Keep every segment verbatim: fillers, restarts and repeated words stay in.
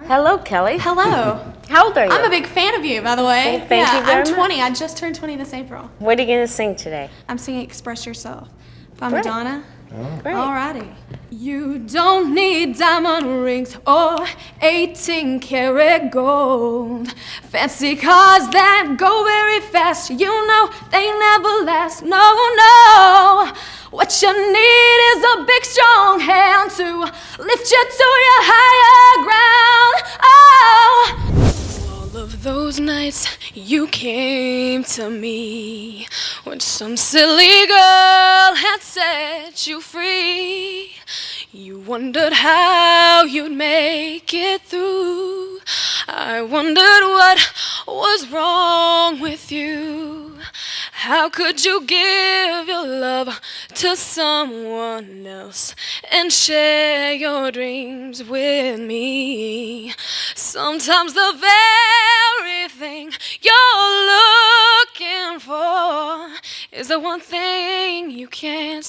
Hello, Kelly. Hello. How old are you? I'm a big fan of you, by the way. Thank, thank yeah, you very I'm twenty. much. I just turned twenty this April. What are you going to sing today? I'm singing Express Yourself by Great. Madonna. Oh. Great. Alrighty. You don't need diamond rings or eighteen karat gold. Fancy cars that go very fast, you know they never last. No, no. What you need is a big strong hand to lift you to your higher ground. Oh. All of those nights you came to me when some silly girl had set you free. You wondered how you'd make it through. I wondered what was wrong with you. How could you give your love to someone else and share your dreams with me? Sometimes the very thing you're looking for is the one thing you can't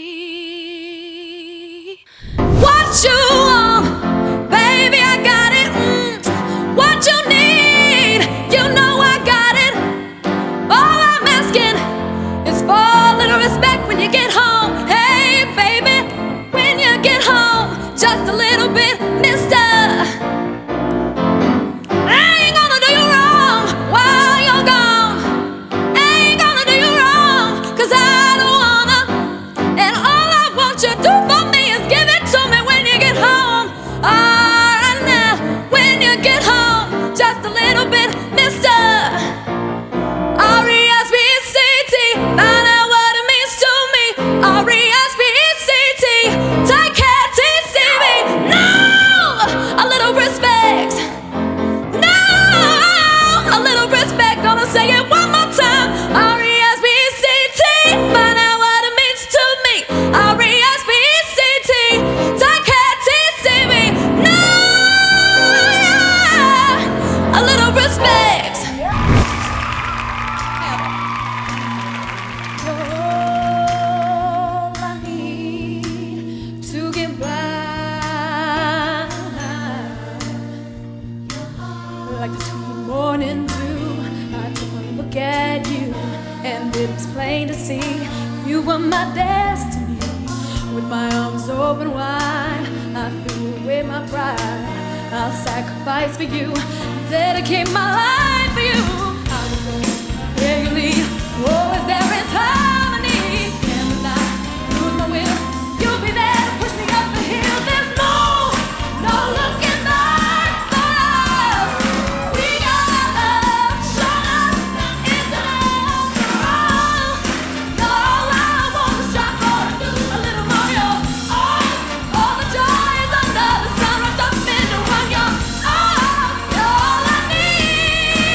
see. What you want, baby, I got it. Mm. What you need, you know I got it. All I'm asking is for a little respect when you get home. Hey, baby, when you get home, just a little bit, mister. I ain't gonna do you wrong while you're gone. I ain't gonna do you wrong, cause I don't wanna. And all I want you to do for me is give it to me when you get home. Alright now, when you get home, just a little bit, mister. R E S P C T, find out what it means to me. R E S P C T, take care, T C B. No, a little respect. No, a little respect. Gonna say it one more time. R E S P C T, find out what it means to me. R E S P C T, take care, T C B. No, a little respect. You're all I need to get by. Like the sweet morning dew, I took a look at you, and it was plain to see you were my destiny. With my arms open wide, I threw away my pride. I'll sacrifice for you, dedicate my life for you. I will go where you lead. Oh, is there in time I need? Can I lose my will? You'll be there to push me up the hill. There's no, no looking back for us. We got love, show us it's enough for all. All I want is try hard to do a little more. You're all, all the joy is under the sun, wrapped up in the one. You're all, you're all I need.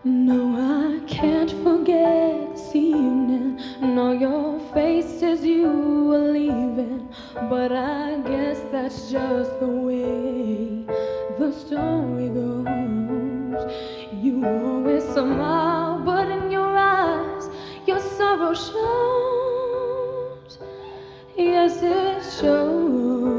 No, I can't forget this evening and all your faces you were leaving. But I guess that's just the way the story goes. You always smile, but in your eyes your sorrow shows. Yes, it shows.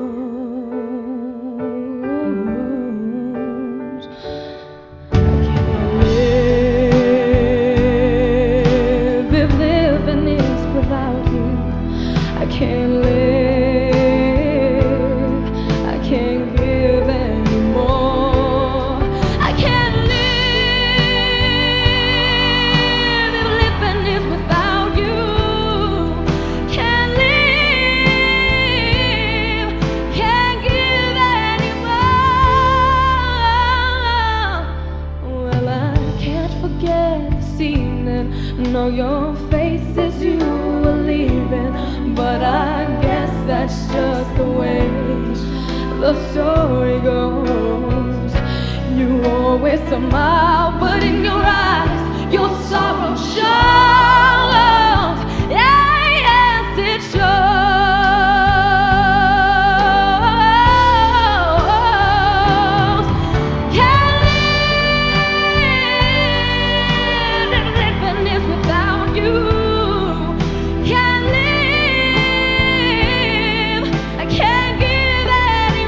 I can't live, I can't give anymore. I can't live if living is without you. Can't live, can't give anymore. Well, I can't forget this evening, know your faces you were leaving. But I guess that's just the way the story goes. You always smile, but in your eyes your sorrow shows. Yeah, yes, it shows. Can't live if living is without you. Can't live.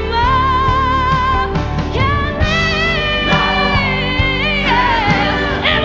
If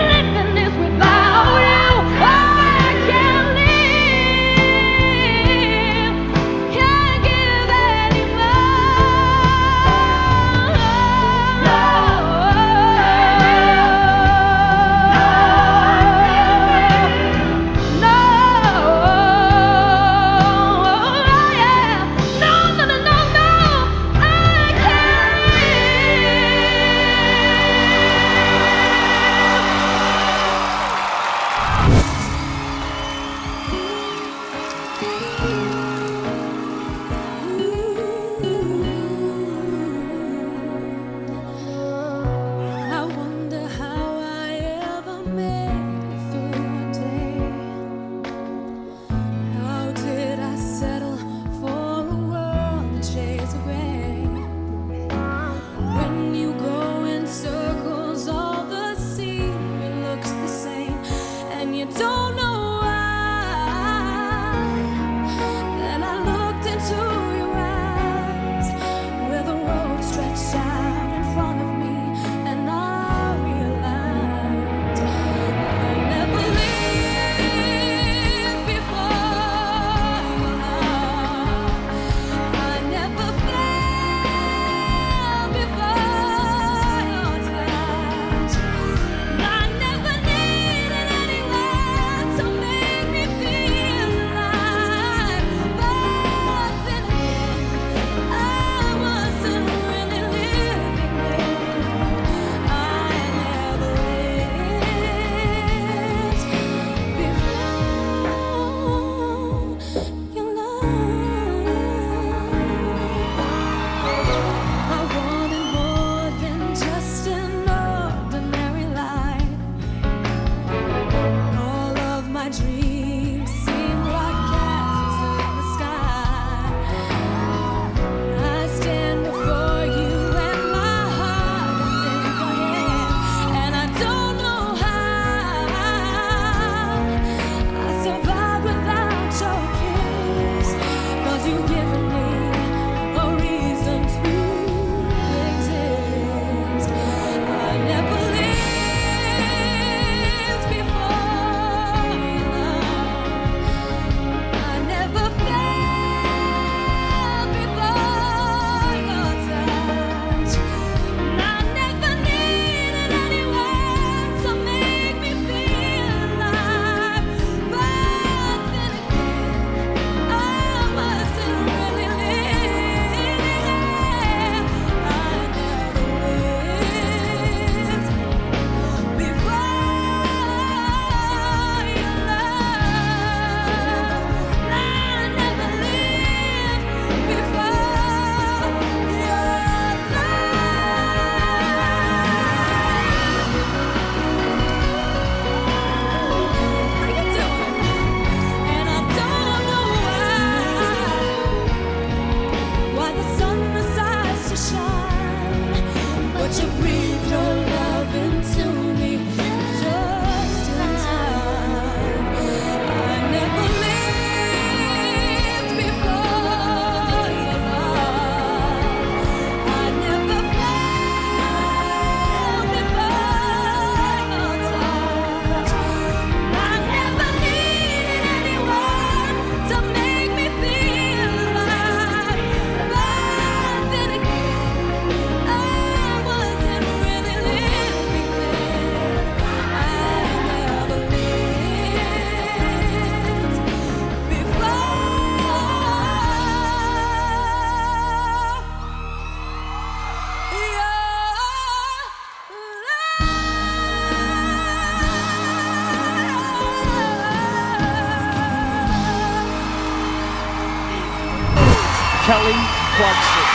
Kelly Clarkson.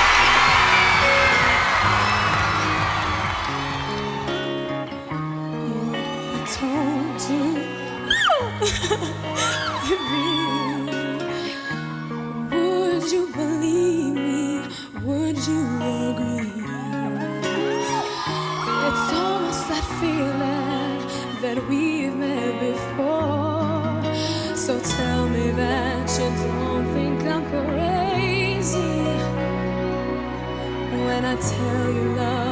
I told you, would you believe me? Would you agree? It's almost that feeling that we've met before. So tell me that you don't think I'm crazy when I tell you love